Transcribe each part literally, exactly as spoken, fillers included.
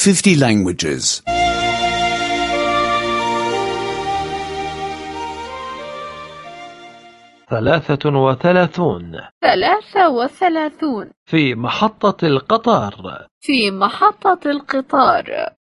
fifty languages. ثلاثة وثلاثون. ثلاثة وثلاثون. في محطة القطار. في محطة القطار.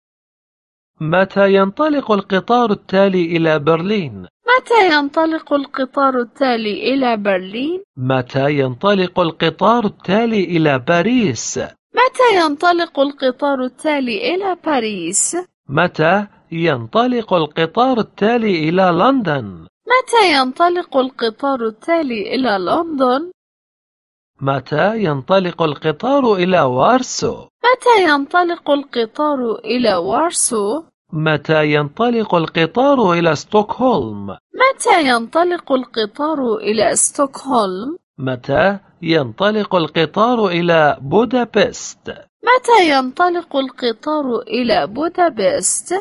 متى ينطلق القطار التالي إلى برلين؟ متى ينطلق القطار التالي إلى برلين؟ متى ينطلق القطار التالي إلى باريس؟ متى ينطلق القطار التالي إلى باريس؟ متى ينطلق القطار التالي إلى لندن؟ متى ينطلق القطار التالي إلى لندن؟ متى ينطلق القطار إلى وارسو؟ متى ينطلق القطار إلى وارسو؟ متى ينطلق القطار إلى ستوكهولم؟ متى ينطلق القطار إلى ستوكهولم؟ متى ينطلق القطار إلى بودابست؟ متى ينطلق القطار إلى بودابست؟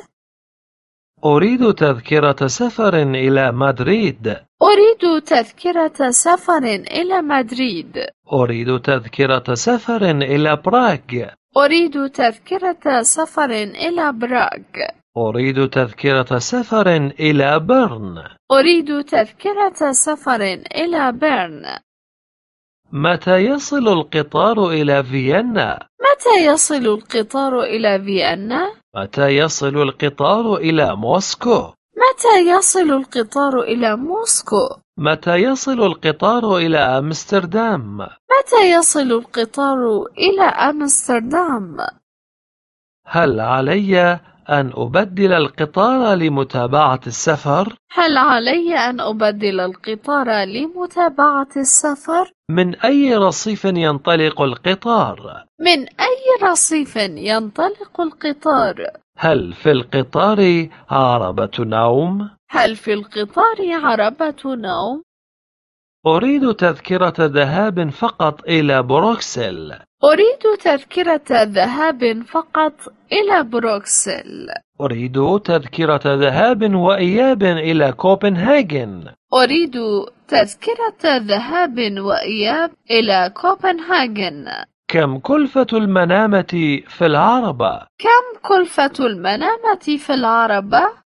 أريد تذكرة سفر إلى مدريد. أريد تذكرة سفر إلى مدريد. أريد تذكرة سفر إلى براغ. أريد تذكرة سفر إلى براغ. أريد تذكرة سفر إلى بيرن. أريد تذكرة سفر إلى بيرن. متى يصل القطار إلى فيينا؟ متى يصل القطار إلى فيينا؟ متى يصل القطار إلى موسكو؟ متى يصل القطار إلى موسكو؟ متى يصل القطار إلى أمستردام؟ متى يصل القطار إلى أمستردام؟ هل علي أن أبدل القطار لمتابعة السفر؟ هل علي أن أبدل القطار لمتابعة السفر؟ من أي رصيف ينطلق القطار؟ من أي رصيف ينطلق القطار؟ هل في القطار عربة نوم؟ هل في القطار عربة نوم؟ أريد تذكرة ذهاب فقط إلى بروكسل. أريد تذكرة ذهاب فقط إلى بروكسل. أريد تذكرة ذهاب وإياب إلى كوبنهاجن. أريد تذكرة ذهاب وإياب إلى كوبنهاجن. كم كلفة المنامة في العربة؟ كم كلفة المنامة في العربة؟